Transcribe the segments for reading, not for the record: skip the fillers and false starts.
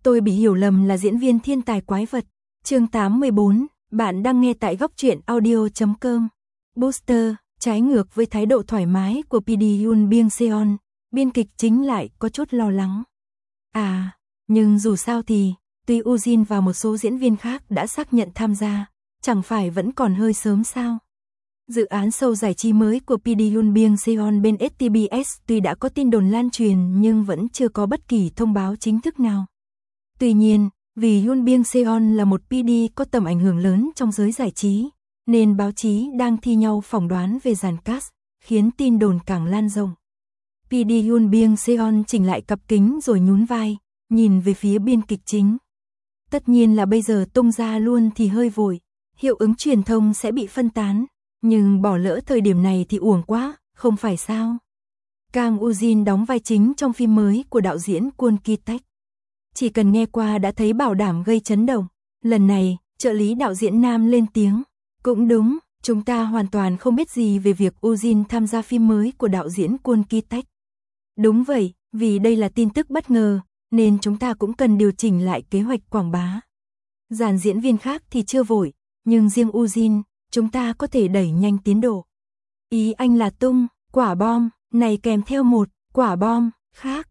Tôi bị hiểu lầm là diễn viên thiên tài quái vật. Chương 814, bạn đang nghe tại góc truyện audio.com. Booster, trái ngược với thái độ thoải mái của PD Yoon Byung Seon, biên kịch chính lại có chút lo lắng. Nhưng dù sao thì, tuy Ujin và một số diễn viên khác đã xác nhận tham gia, chẳng phải vẫn còn hơi sớm sao? Dự án show giải trí mới của PD Yoon Byung Seon bên STBS tuy đã có tin đồn lan truyền nhưng vẫn chưa có bất kỳ thông báo chính thức nào. Tuy nhiên, vì Yoon Byung Seon là một PD có tầm ảnh hưởng lớn trong giới giải trí, nên báo chí đang thi nhau phỏng đoán về dàn cast, khiến tin đồn càng lan rộng. PD Yoon Byung Seon chỉnh lại cặp kính rồi nhún vai, nhìn về phía biên kịch chính. Tất nhiên là bây giờ tung ra luôn thì hơi vội, hiệu ứng truyền thông sẽ bị phân tán, nhưng bỏ lỡ thời điểm này thì uổng quá, không phải sao? Kang Ujin đóng vai chính trong phim mới của đạo diễn Kwon Ki-taek. Chỉ cần nghe qua đã thấy bảo đảm gây chấn động. Lần này, trợ lý đạo diễn nam lên tiếng. Cũng đúng, chúng ta hoàn toàn không biết gì về việc Ujin tham gia phim mới của đạo diễn Kwon Ki-taek. Đúng vậy, vì đây là tin tức bất ngờ, nên chúng ta cũng cần điều chỉnh lại kế hoạch quảng bá. Dàn diễn viên khác thì chưa vội, nhưng riêng Ujin, chúng ta có thể đẩy nhanh tiến độ. Ý anh là tung quả bom này kèm theo một quả bom khác.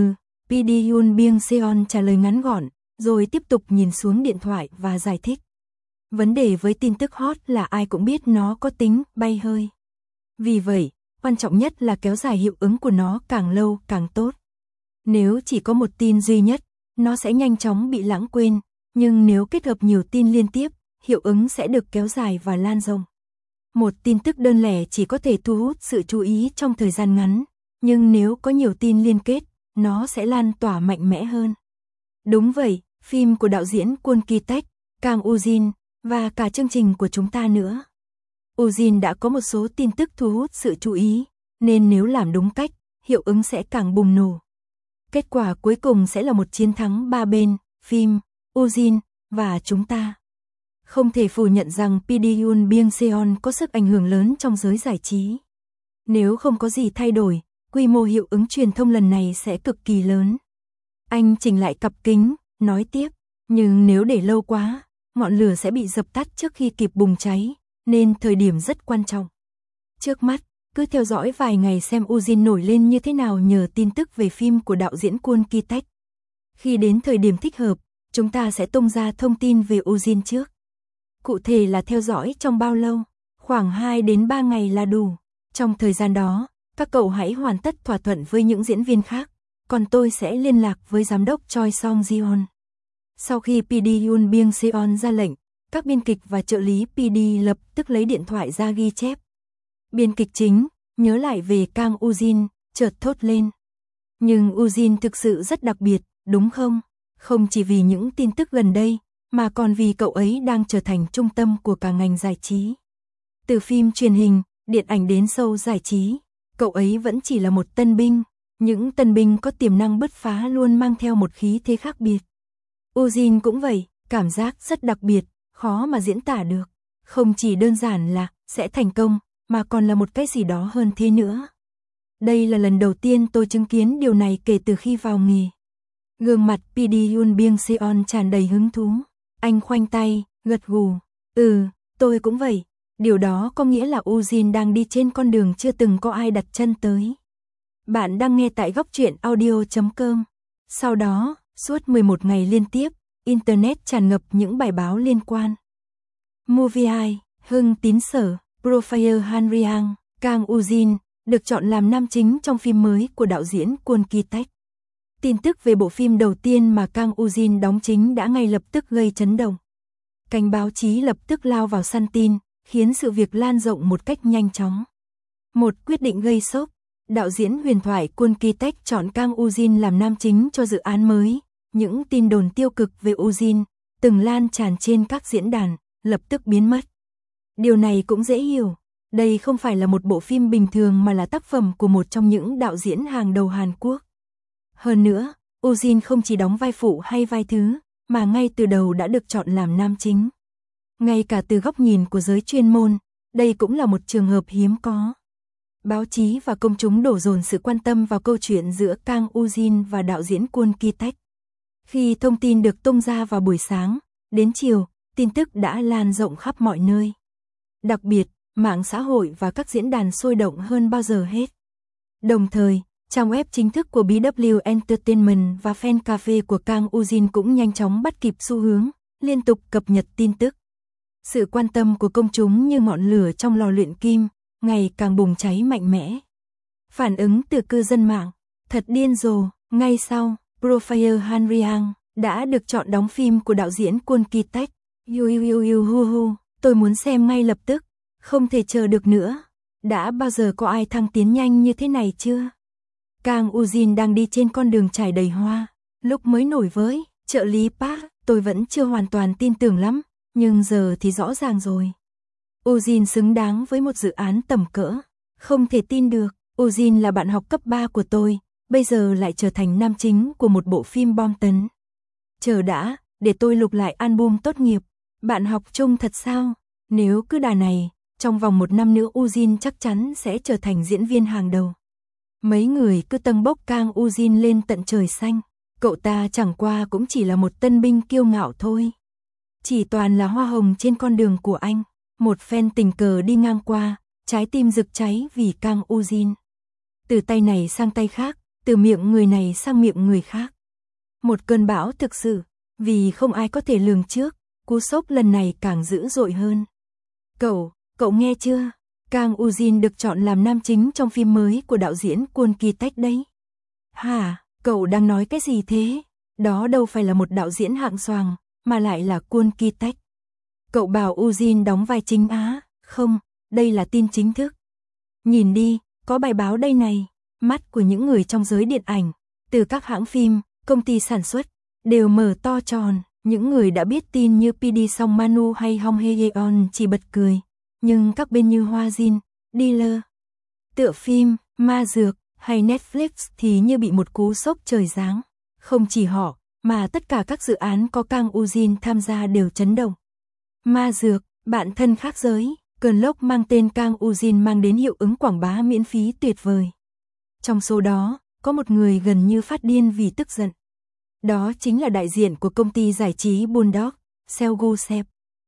PD Yoon Byung Seon trả lời ngắn gọn, rồi tiếp tục nhìn xuống điện thoại và giải thích. Vấn đề với tin tức hot là ai cũng biết nó có tính bay hơi. Vì vậy, quan trọng nhất là kéo dài hiệu ứng của nó càng lâu càng tốt. Nếu chỉ có một tin duy nhất, nó sẽ nhanh chóng bị lãng quên, nhưng nếu kết hợp nhiều tin liên tiếp, hiệu ứng sẽ được kéo dài và lan rộng. Một tin tức đơn lẻ chỉ có thể thu hút sự chú ý trong thời gian ngắn, nhưng nếu có nhiều tin liên kết, nó sẽ lan tỏa mạnh mẽ hơn. Đúng vậy, phim của đạo diễn Kwon Ki-taek, Kang Ujin, và cả chương trình của chúng ta nữa. Ujin đã có một số tin tức thu hút sự chú ý, nên nếu làm đúng cách, hiệu ứng sẽ càng bùng nổ. Kết quả cuối cùng sẽ là một chiến thắng ba bên, phim, Ujin, và chúng ta. Không thể phủ nhận rằng PD Yoon Byung Seon có sức ảnh hưởng lớn trong giới giải trí. Nếu không có gì thay đổi, quy mô hiệu ứng truyền thông lần này sẽ cực kỳ lớn. Anh chỉnh lại cặp kính, nói tiếp, nhưng nếu để lâu quá, ngọn lửa sẽ bị dập tắt trước khi kịp bùng cháy, nên thời điểm rất quan trọng. Trước mắt, cứ theo dõi vài ngày xem Ujin nổi lên như thế nào nhờ tin tức về phim của đạo diễn Kwon Ki-taek. Khi đến thời điểm thích hợp, chúng ta sẽ tung ra thông tin về Ujin trước. Cụ thể là theo dõi trong bao lâu? Khoảng 2 đến 3 ngày là đủ. Trong thời gian đó, các cậu hãy hoàn tất thỏa thuận với những diễn viên khác, còn tôi sẽ liên lạc với giám đốc Choi Song Jeon. Sau khi PD Yoon Byung Seon ra lệnh, các biên kịch và trợ lý PD lập tức lấy điện thoại ra ghi chép. Biên kịch chính, nhớ lại về Kang Ujin, chợt thốt lên. Nhưng Ujin thực sự rất đặc biệt, đúng không? Không chỉ vì những tin tức gần đây, mà còn vì cậu ấy đang trở thành trung tâm của cả ngành giải trí. Từ phim truyền hình, điện ảnh đến show giải trí, cậu ấy vẫn chỉ là một tân binh. Những tân binh có tiềm năng bứt phá luôn mang theo một khí thế khác biệt. Ujin cũng vậy, cảm giác rất đặc biệt, khó mà diễn tả được. Không chỉ đơn giản là sẽ thành công, mà còn là một cái gì đó hơn thế nữa. Đây là lần đầu tiên tôi chứng kiến điều này kể từ khi vào nghề. Gương mặt PD Yoon Byung Seon tràn đầy hứng thú. Anh khoanh tay, gật gù. Tôi cũng vậy. Điều đó có nghĩa là Ujin đang đi trên con đường chưa từng có ai đặt chân tới. Bạn đang nghe tại góc truyện audio.com. Sau đó, suốt 11 ngày liên tiếp, Internet tràn ngập những bài báo liên quan. Movie Eye, Hưng Tín Sở, Profile Han Riang, Kang Ujin, được chọn làm nam chính trong phim mới của đạo diễn Kwon Ki-taek. Tin tức về bộ phim đầu tiên mà Kang Ujin đóng chính đã ngay lập tức gây chấn động. Cánh báo chí lập tức lao vào săn tin, khiến sự việc lan rộng một cách nhanh chóng. Một quyết định gây sốc, đạo diễn huyền thoại Kwon Ki-taek chọn Kang Ujin làm nam chính cho dự án mới. Những tin đồn tiêu cực về Ujin, từng lan tràn trên các diễn đàn, lập tức biến mất. Điều này cũng dễ hiểu, đây không phải là một bộ phim bình thường mà là tác phẩm của một trong những đạo diễn hàng đầu Hàn Quốc. Hơn nữa, Ujin không chỉ đóng vai phụ hay vai thứ, mà ngay từ đầu đã được chọn làm nam chính. Ngay cả từ góc nhìn của giới chuyên môn, đây cũng là một trường hợp hiếm có. Báo chí và công chúng đổ dồn sự quan tâm vào câu chuyện giữa Kang Ujin và đạo diễn Kwon Ki-taek. Khi thông tin được tung ra vào buổi sáng, đến chiều, tin tức đã lan rộng khắp mọi nơi. Đặc biệt, mạng xã hội và các diễn đàn sôi động hơn bao giờ hết. Đồng thời, trang web chính thức của BW Entertainment và fan cafe của Kang Ujin cũng nhanh chóng bắt kịp xu hướng, liên tục cập nhật tin tức. Sự quan tâm của công chúng như ngọn lửa trong lò luyện kim, ngày càng bùng cháy mạnh mẽ. Phản ứng từ cư dân mạng, thật điên rồ, ngay sau, Profile Han Riang đã được chọn đóng phim của đạo diễn Kwon Ki-taek. Tôi muốn xem ngay lập tức, không thể chờ được nữa. Đã bao giờ có ai thăng tiến nhanh như thế này chưa? Kang Ujin đang đi trên con đường trải đầy hoa, lúc mới nổi với trợ lý Park, tôi vẫn chưa hoàn toàn tin tưởng lắm, nhưng giờ thì rõ ràng rồi. Ujin xứng đáng với một dự án tầm cỡ, không thể tin được, Ujin là bạn học cấp 3 của tôi, bây giờ lại trở thành nam chính của một bộ phim bom tấn. Chờ đã, để tôi lục lại album tốt nghiệp, bạn học chung thật sao? Nếu cứ đà này, trong vòng 1 năm nữa Ujin chắc chắn sẽ trở thành diễn viên hàng đầu. Mấy người cứ tâng bốc Kang Ujin lên tận trời xanh, cậu ta chẳng qua cũng chỉ là một tân binh kiêu ngạo thôi. Chỉ toàn là hoa hồng trên con đường của anh, một fan tình cờ đi ngang qua, trái tim rực cháy vì Kang Ujin. Từ tay này sang tay khác, từ miệng người này sang miệng người khác. Một cơn bão thực sự, vì không ai có thể lường trước, cú sốc lần này càng dữ dội hơn. Cậu nghe chưa? Kang Ujin được chọn làm nam chính trong phim mới của đạo diễn Kwon Ki-taek đấy. Hả, cậu đang nói cái gì thế? Đó đâu phải là một đạo diễn hạng xoàng, mà lại là Kwon Ki-taek. Cậu bảo Ujin đóng vai chính á? Không, đây là tin chính thức. Nhìn đi, có bài báo đây này. Mắt của những người trong giới điện ảnh, từ các hãng phim, công ty sản xuất, đều mở to tròn. Những người đã biết tin như PD Song Manu hay Hong Hye-yeon chỉ bật cười. Nhưng các bên như Hoa Jin, Dealer, tựa phim, Ma Dược hay Netflix thì như bị một cú sốc trời giáng. Không chỉ họ, mà tất cả các dự án có Kang Ujin tham gia đều chấn động. Ma Dược, bạn thân khác giới, cơn lốc mang tên Kang Ujin mang đến hiệu ứng quảng bá miễn phí tuyệt vời. Trong số đó, có một người gần như phát điên vì tức giận. Đó chính là đại diện của công ty giải trí Bulldog, Seo Gu-sep.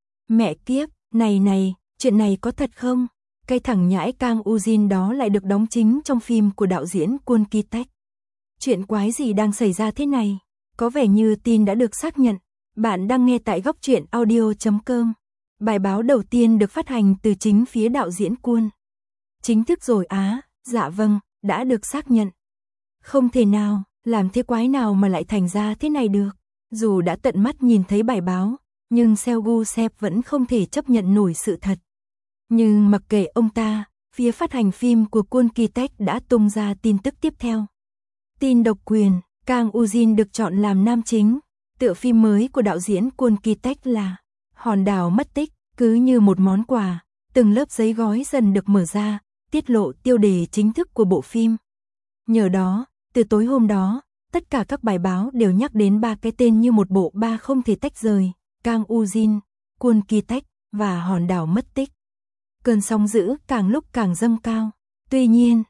Mẹ kiếp, này, chuyện này có thật không? Cái thằng nhãi Kang Ujin đó lại được đóng chính trong phim của đạo diễn Kwon Ki-taek. Chuyện quái gì đang xảy ra thế này? Có vẻ như tin đã được xác nhận. Bạn đang nghe tại góc truyện audio.com. Bài báo đầu tiên được phát hành từ chính phía đạo diễn Kwon. Chính thức rồi á, dạ vâng, đã được xác nhận. Không thể nào, làm thế quái nào mà lại thành ra thế này được. Dù đã tận mắt nhìn thấy bài báo, nhưng Seo Gu-sep vẫn không thể chấp nhận nổi sự thật. Nhưng mặc kệ ông ta, phía phát hành phim của Kwon Ki-taek đã tung ra tin tức tiếp theo. Tin độc quyền, Kang Ujin được chọn làm nam chính. Tựa phim mới của đạo diễn Kwon Ki-taek là Hòn đảo mất tích, cứ như một món quà, từng lớp giấy gói dần được mở ra, tiết lộ tiêu đề chính thức của bộ phim. Nhờ đó, từ tối hôm đó, tất cả các bài báo đều nhắc đến 3 cái tên như một bộ ba không thể tách rời, Kang Ujin, Kwon Ki-taek và Hòn đảo mất tích. Cơn sóng dữ càng lúc càng dâng cao. Tuy nhiên,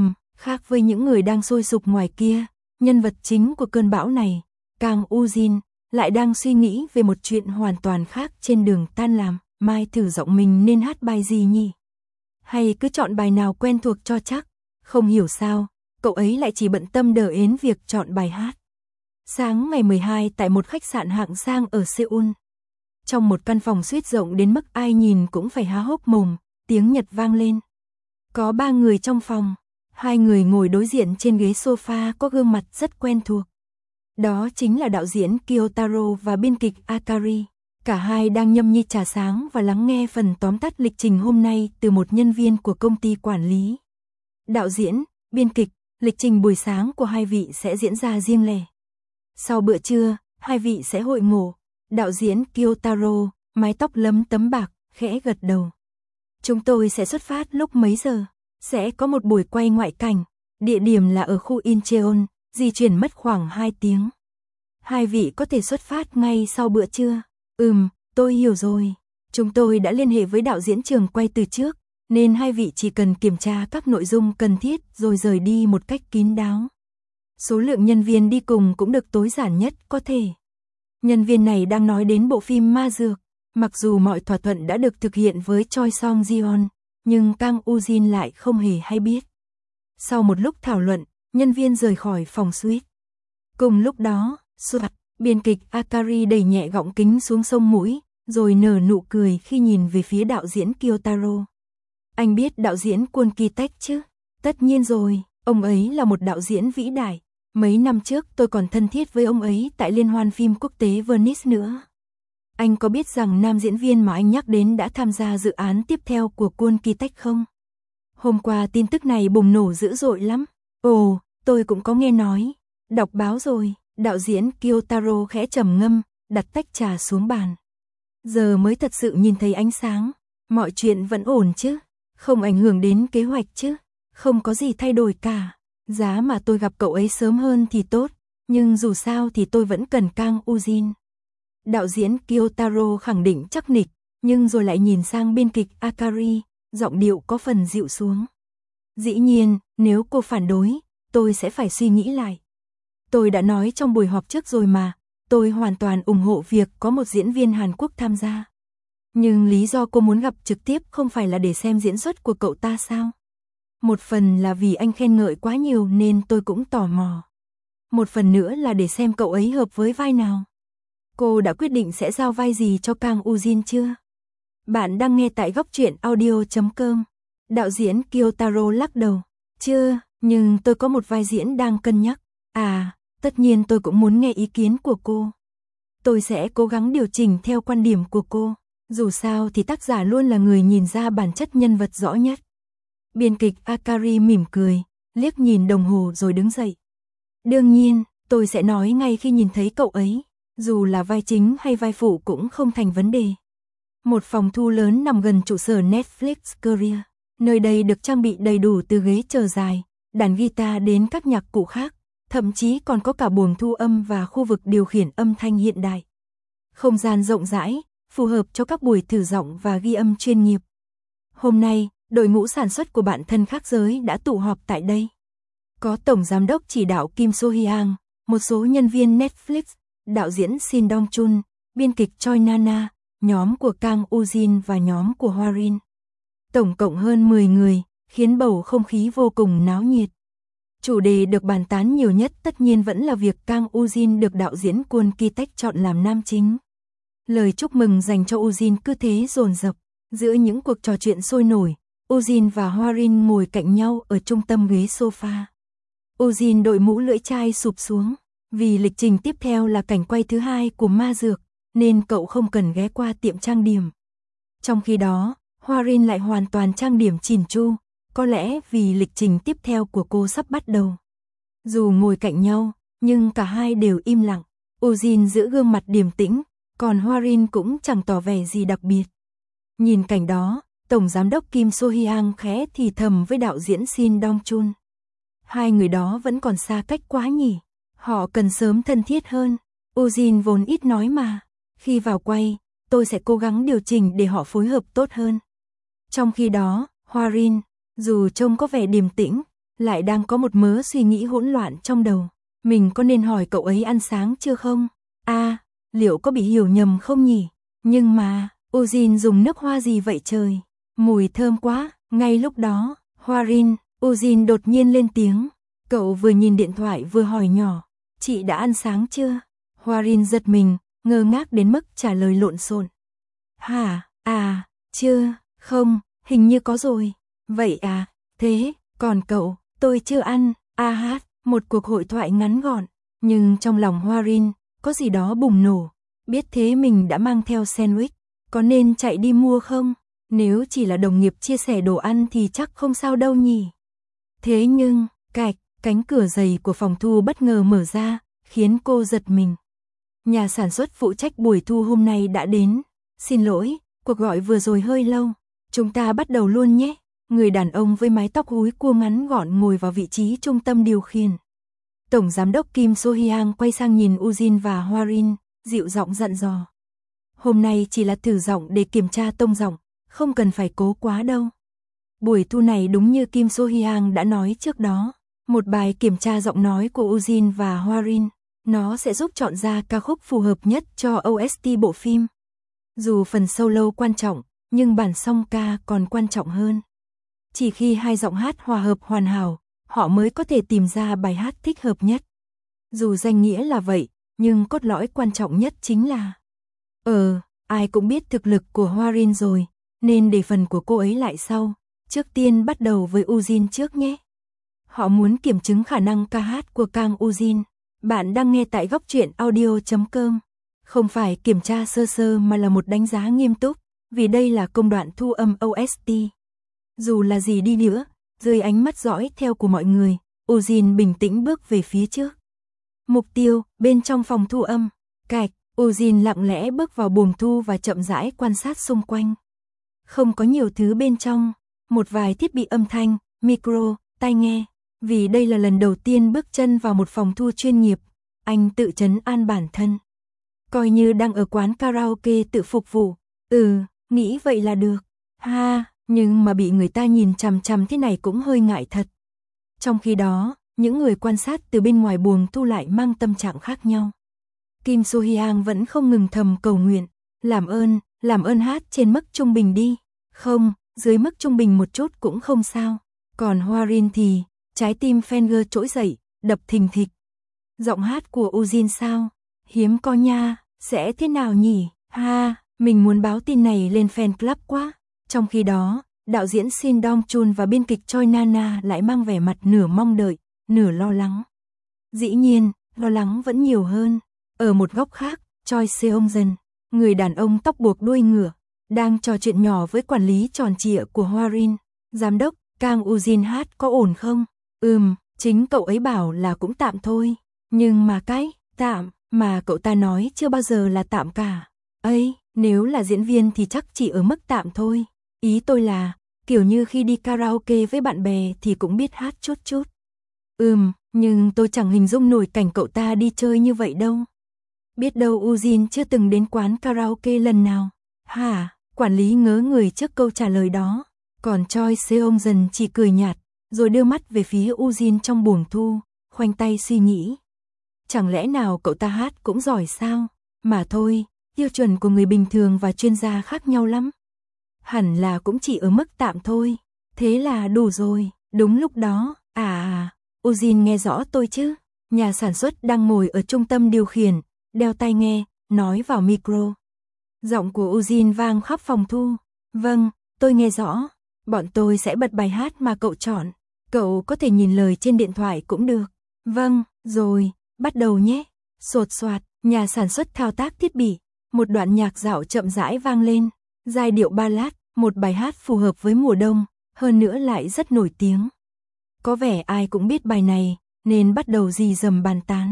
khác với những người đang sôi sục ngoài kia, nhân vật chính của cơn bão này, Kang Ujin, lại đang suy nghĩ về một chuyện hoàn toàn khác trên đường tan làm. Mai thử giọng mình nên hát bài gì nhỉ? Hay cứ chọn bài nào quen thuộc cho chắc? Không hiểu sao, cậu ấy lại chỉ bận tâm đờ ến việc chọn bài hát. Sáng ngày 12 tại một khách sạn hạng sang ở Seoul. Trong một căn phòng suite rộng đến mức ai nhìn cũng phải há hốc mồm, tiếng Nhật vang lên. Có 3 người trong phòng, 2 người ngồi đối diện trên ghế sofa có gương mặt rất quen thuộc. Đó chính là đạo diễn Kyotaro và biên kịch Akari. Cả hai đang nhâm nhi trà sáng và lắng nghe phần tóm tắt lịch trình hôm nay từ một nhân viên của công ty quản lý. Đạo diễn, biên kịch, lịch trình buổi sáng của hai vị sẽ diễn ra riêng lẻ. Sau bữa trưa, hai vị sẽ hội ngộ. Đạo diễn Kyotaro, mái tóc lấm tấm bạc, khẽ gật đầu. Chúng tôi sẽ xuất phát lúc mấy giờ? Sẽ có một buổi quay ngoại cảnh. Địa điểm là ở khu Incheon, di chuyển mất khoảng 2 tiếng. Hai vị có thể xuất phát ngay sau bữa trưa. Tôi hiểu rồi. Chúng tôi đã liên hệ với đạo diễn trường quay từ trước, nên hai vị chỉ cần kiểm tra các nội dung cần thiết rồi rời đi một cách kín đáo. Số lượng nhân viên đi cùng cũng được tối giản nhất có thể. Nhân viên này đang nói đến bộ phim Ma Dược. Mặc dù mọi thỏa thuận đã được thực hiện với Choi Song Jeon, nhưng Kang Ujin lại không hề hay biết. Sau một lúc thảo luận, nhân viên rời khỏi phòng suite. Cùng lúc đó, biên kịch Akari đẩy nhẹ gọng kính xuống sông mũi, rồi nở nụ cười khi nhìn về phía đạo diễn Kyotaro. Anh biết đạo diễn Kwon Ki-taek chứ? Tất nhiên rồi, ông ấy là một đạo diễn vĩ đại. Mấy năm trước tôi còn thân thiết với ông ấy tại Liên hoan phim quốc tế Venice nữa. Anh có biết rằng nam diễn viên mà anh nhắc đến đã tham gia dự án tiếp theo của Kwon Ki-taek không? Hôm qua tin tức này bùng nổ dữ dội lắm. Ồ, tôi cũng có nghe nói. Đọc báo rồi, đạo diễn Kyotaro khẽ trầm ngâm, đặt tách trà xuống bàn. Giờ mới thật sự nhìn thấy ánh sáng. Mọi chuyện vẫn ổn chứ? Không ảnh hưởng đến kế hoạch chứ? Không có gì thay đổi cả. Giá mà tôi gặp cậu ấy sớm hơn thì tốt, nhưng dù sao thì tôi vẫn cần Kang Ujin. Đạo diễn Kyotaro khẳng định chắc nịch, nhưng rồi lại nhìn sang biên kịch Akari, giọng điệu có phần dịu xuống. Dĩ nhiên, nếu cô phản đối, tôi sẽ phải suy nghĩ lại. Tôi đã nói trong buổi họp trước rồi mà, tôi hoàn toàn ủng hộ việc có một diễn viên Hàn Quốc tham gia. Nhưng lý do cô muốn gặp trực tiếp không phải là để xem diễn xuất của cậu ta sao? Một phần là vì anh khen ngợi quá nhiều nên tôi cũng tò mò. Một phần nữa là để xem cậu ấy hợp với vai nào. Cô đã quyết định sẽ giao vai gì cho Kang Ujin chưa? Bạn đang nghe tại góc truyện audio.com. Đạo diễn Kyotaro lắc đầu. Chưa, nhưng tôi có một vai diễn đang cân nhắc. À, tất nhiên tôi cũng muốn nghe ý kiến của cô. Tôi sẽ cố gắng điều chỉnh theo quan điểm của cô. Dù sao thì tác giả luôn là người nhìn ra bản chất nhân vật rõ nhất. Biên kịch Akari mỉm cười, liếc nhìn đồng hồ rồi đứng dậy. Đương nhiên, tôi sẽ nói ngay khi nhìn thấy cậu ấy. Dù là vai chính hay vai phụ cũng không thành vấn đề. Một phòng thu lớn nằm gần trụ sở Netflix Korea. Nơi đây được trang bị đầy đủ từ ghế chờ dài, đàn guitar đến các nhạc cụ khác, thậm chí còn có cả buồng thu âm và khu vực điều khiển âm thanh hiện đại. Không gian rộng rãi, phù hợp cho các buổi thử giọng và ghi âm chuyên nghiệp. Hôm nay, đội ngũ sản xuất của Bạn Thân Khác Giới đã tụ họp tại đây. Có Tổng Giám đốc chỉ đạo Kim So Hyang, một số nhân viên Netflix, đạo diễn Shin Dong Chun, biên kịch Choi Nana, nhóm của Kang Ujin và nhóm của Hwarin. Tổng cộng hơn 10 người, khiến bầu không khí vô cùng náo nhiệt. Chủ đề được bàn tán nhiều nhất tất nhiên vẫn là việc Kang Ujin được đạo diễn Kwon Ki-taek chọn làm nam chính. Lời chúc mừng dành cho Ujin cứ thế dồn dập. Giữa những cuộc trò chuyện sôi nổi, Ujin và Hwarin ngồi cạnh nhau ở trung tâm ghế sofa. Ujin đội mũ lưỡi chai sụp xuống. Vì lịch trình tiếp theo là cảnh quay thứ 2 của Ma Dược, nên cậu không cần ghé qua tiệm trang điểm. Trong khi đó, Hwarin lại hoàn toàn trang điểm chỉn chu, có lẽ vì lịch trình tiếp theo của cô sắp bắt đầu. Dù ngồi cạnh nhau, nhưng cả hai đều im lặng. Ujin giữ gương mặt điềm tĩnh, còn Hwarin cũng chẳng tỏ vẻ gì đặc biệt. Nhìn cảnh đó, Tổng Giám đốc Kim So Hyang khẽ thì thầm với đạo diễn Shin Dong Chun. Hai người đó vẫn còn xa cách quá nhỉ. Họ cần sớm thân thiết hơn. Ujin vốn ít nói mà. Khi vào quay, tôi sẽ cố gắng điều chỉnh để họ phối hợp tốt hơn. Trong khi đó, Hwarin, dù trông có vẻ điềm tĩnh, lại đang có một mớ suy nghĩ hỗn loạn trong đầu. Mình có nên hỏi cậu ấy ăn sáng chưa không? À, liệu có bị hiểu nhầm không nhỉ? Nhưng mà, Ujin dùng nước hoa gì vậy trời? Mùi thơm quá. Ngay lúc đó, Hwarin, Ujin đột nhiên lên tiếng. Cậu vừa nhìn điện thoại vừa hỏi nhỏ. Chị đã ăn sáng chưa? Hwarin giật mình, ngơ ngác đến mức trả lời lộn xộn. Hả? À, chưa, không, hình như có rồi. Vậy à, thế, còn cậu, tôi chưa ăn. A hát, một cuộc hội thoại ngắn gọn. Nhưng trong lòng Hwarin, có gì đó bùng nổ. Biết thế mình đã mang theo sandwich. Có nên chạy đi mua không? Nếu chỉ là đồng nghiệp chia sẻ đồ ăn thì chắc không sao đâu nhỉ. Thế nhưng, cạch, cánh cửa dày của phòng thu bất ngờ mở ra, khiến cô giật mình. Nhà sản xuất phụ trách buổi thu hôm nay đã đến. Xin lỗi, cuộc gọi vừa rồi hơi lâu. Chúng ta bắt đầu luôn nhé. Người đàn ông với mái tóc húi cua ngắn gọn ngồi vào vị trí trung tâm điều khiển. Tổng Giám đốc Kim So Hyang quay sang nhìn Ujin và Hwarin, dịu giọng dặn dò. Hôm nay chỉ là thử giọng để kiểm tra tông giọng, không cần phải cố quá đâu. Buổi thu này đúng như Kim So Hyang đã nói trước đó, một bài kiểm tra giọng nói của Ujin và Hwarin. Nó sẽ giúp chọn ra ca khúc phù hợp nhất cho OST bộ phim. Dù phần solo quan trọng, nhưng bản song ca còn quan trọng hơn. Chỉ khi hai giọng hát hòa hợp hoàn hảo, họ mới có thể tìm ra bài hát thích hợp nhất. Dù danh nghĩa là vậy, nhưng cốt lõi quan trọng nhất chính là ai cũng biết thực lực của Hwarin rồi, nên để phần của cô ấy lại sau. Trước tiên bắt đầu với Ujin trước nhé. Họ muốn kiểm chứng khả năng ca hát của Kang Ujin. Bạn đang nghe tại góc truyện audio.com. Không phải kiểm tra sơ sơ mà là một đánh giá nghiêm túc, vì đây là công đoạn thu âm OST. Dù là gì đi nữa, dưới ánh mắt dõi theo của mọi người, Ujin bình tĩnh bước về phía trước. Mục tiêu, bên trong phòng thu âm. Cạch, Ujin lặng lẽ bước vào buồng thu và chậm rãi quan sát xung quanh. Không có nhiều thứ bên trong, một vài thiết bị âm thanh, micro, tai nghe. Vì đây là lần đầu tiên bước chân vào một phòng thu chuyên nghiệp, anh tự trấn an bản thân. Coi như đang ở quán karaoke tự phục vụ. Nghĩ vậy là được. Nhưng mà bị người ta nhìn chằm chằm thế này cũng hơi ngại thật. Trong khi đó, những người quan sát từ bên ngoài buồng thu lại mang tâm trạng khác nhau. Kim So Hyang vẫn không ngừng thầm cầu nguyện. Làm ơn hát trên mức trung bình đi. Không, dưới mức trung bình một chút cũng không sao. Còn Hwarin thì, trái tim Fenger trỗi dậy, đập thình thịch. Giọng hát của Ujin sao? Hiếm có nha, sẽ thế nào nhỉ? Mình muốn báo tin này lên fan club quá. Trong khi đó, đạo diễn Shin Dong Chun và biên kịch Choi Nana lại mang vẻ mặt nửa mong đợi, nửa lo lắng. Dĩ nhiên, lo lắng vẫn nhiều hơn. Ở một góc khác, Choi Seong-jeon, người đàn ông tóc buộc đuôi ngựa, đang trò chuyện nhỏ với quản lý tròn trịa của Hwarin. Giám đốc, Kang Ujin hát có ổn không? Chính cậu ấy bảo là cũng tạm thôi. Nhưng mà cái tạm mà cậu ta nói chưa bao giờ là tạm cả. Nếu là diễn viên thì chắc chỉ ở mức tạm thôi. Ý tôi là, kiểu như khi đi karaoke với bạn bè thì cũng biết hát chút chút. Nhưng tôi chẳng hình dung nổi cảnh cậu ta đi chơi như vậy đâu. Biết đâu Ujin chưa từng đến quán karaoke lần nào. Quản lý ngớ người trước câu trả lời đó. Còn Choi Seong-jeon chỉ cười nhạt, rồi đưa mắt về phía Ujin trong buồng thu, khoanh tay suy nghĩ. Chẳng lẽ nào cậu ta hát cũng giỏi sao? Mà thôi, tiêu chuẩn của người bình thường và chuyên gia khác nhau lắm. Hẳn là cũng chỉ ở mức tạm thôi. Thế là đủ rồi. Đúng lúc đó, Ujin nghe rõ tôi chứ? Nhà sản xuất đang ngồi ở trung tâm điều khiển, đeo tai nghe, nói vào micro. Giọng của Ujin vang khắp phòng thu. Vâng, tôi nghe rõ. Bọn tôi sẽ bật bài hát mà cậu chọn. Cậu có thể nhìn lời trên điện thoại cũng được. Vâng, rồi, bắt đầu nhé. Sột soạt, nhà sản xuất thao tác thiết bị. Một đoạn nhạc dạo chậm rãi vang lên. Giai điệu ballad, một bài hát phù hợp với mùa đông, hơn nữa lại rất nổi tiếng. Có vẻ ai cũng biết bài này, nên bắt đầu rì rầm bàn tán.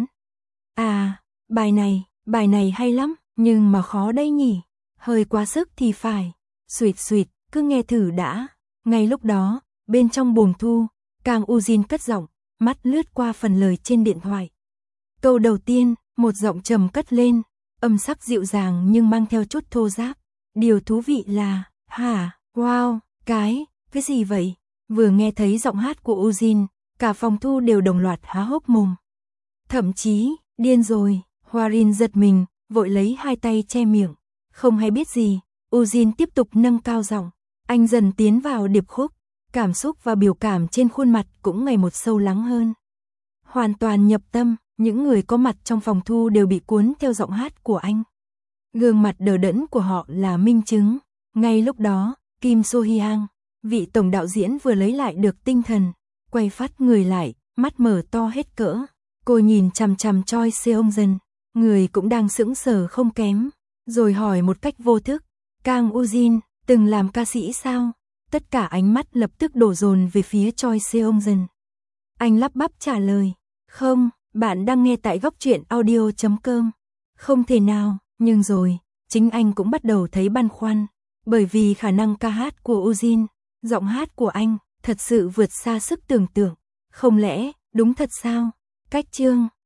Bài này hay lắm, nhưng mà khó đây nhỉ. Hơi quá sức thì phải. Suỵt, cứ nghe thử đã. Ngay lúc đó, bên trong buồng thu, Kang Ujin cất giọng, mắt lướt qua phần lời trên điện thoại. Câu đầu tiên, một giọng trầm cất lên, âm sắc dịu dàng nhưng mang theo chút thô ráp. Điều thú vị là, wow, cái gì vậy? Vừa nghe thấy giọng hát của Ujin, cả phòng thu đều đồng loạt há hốc mồm. Thậm chí, điên rồi, Hwarin giật mình, vội lấy hai tay che miệng. Không hay biết gì, Ujin tiếp tục nâng cao giọng. Anh dần tiến vào điệp khúc, cảm xúc và biểu cảm trên khuôn mặt cũng ngày một sâu lắng hơn. Hoàn toàn nhập tâm, những người có mặt trong phòng thu đều bị cuốn theo giọng hát của anh. Gương mặt đờ đẫn của họ là minh chứng. Ngay lúc đó, Kim So Hyang, vị tổng đạo diễn vừa lấy lại được tinh thần, quay phát người lại, mắt mở to hết cỡ. Cô nhìn chằm chằm Choi Seong-jeon, người cũng đang sững sờ không kém, rồi hỏi một cách vô thức, Kang Ujin, từng làm ca sĩ sao? Tất cả ánh mắt lập tức đổ dồn về phía Choi Seong-jeon. Anh lắp bắp trả lời, không, bạn đang nghe tại góc truyện audio.com. Không thể nào, nhưng rồi, chính anh cũng bắt đầu thấy băn khoăn, bởi vì khả năng ca hát của Ujin, giọng hát của anh, thật sự vượt xa sức tưởng tượng. Không lẽ, đúng thật sao? Cách chương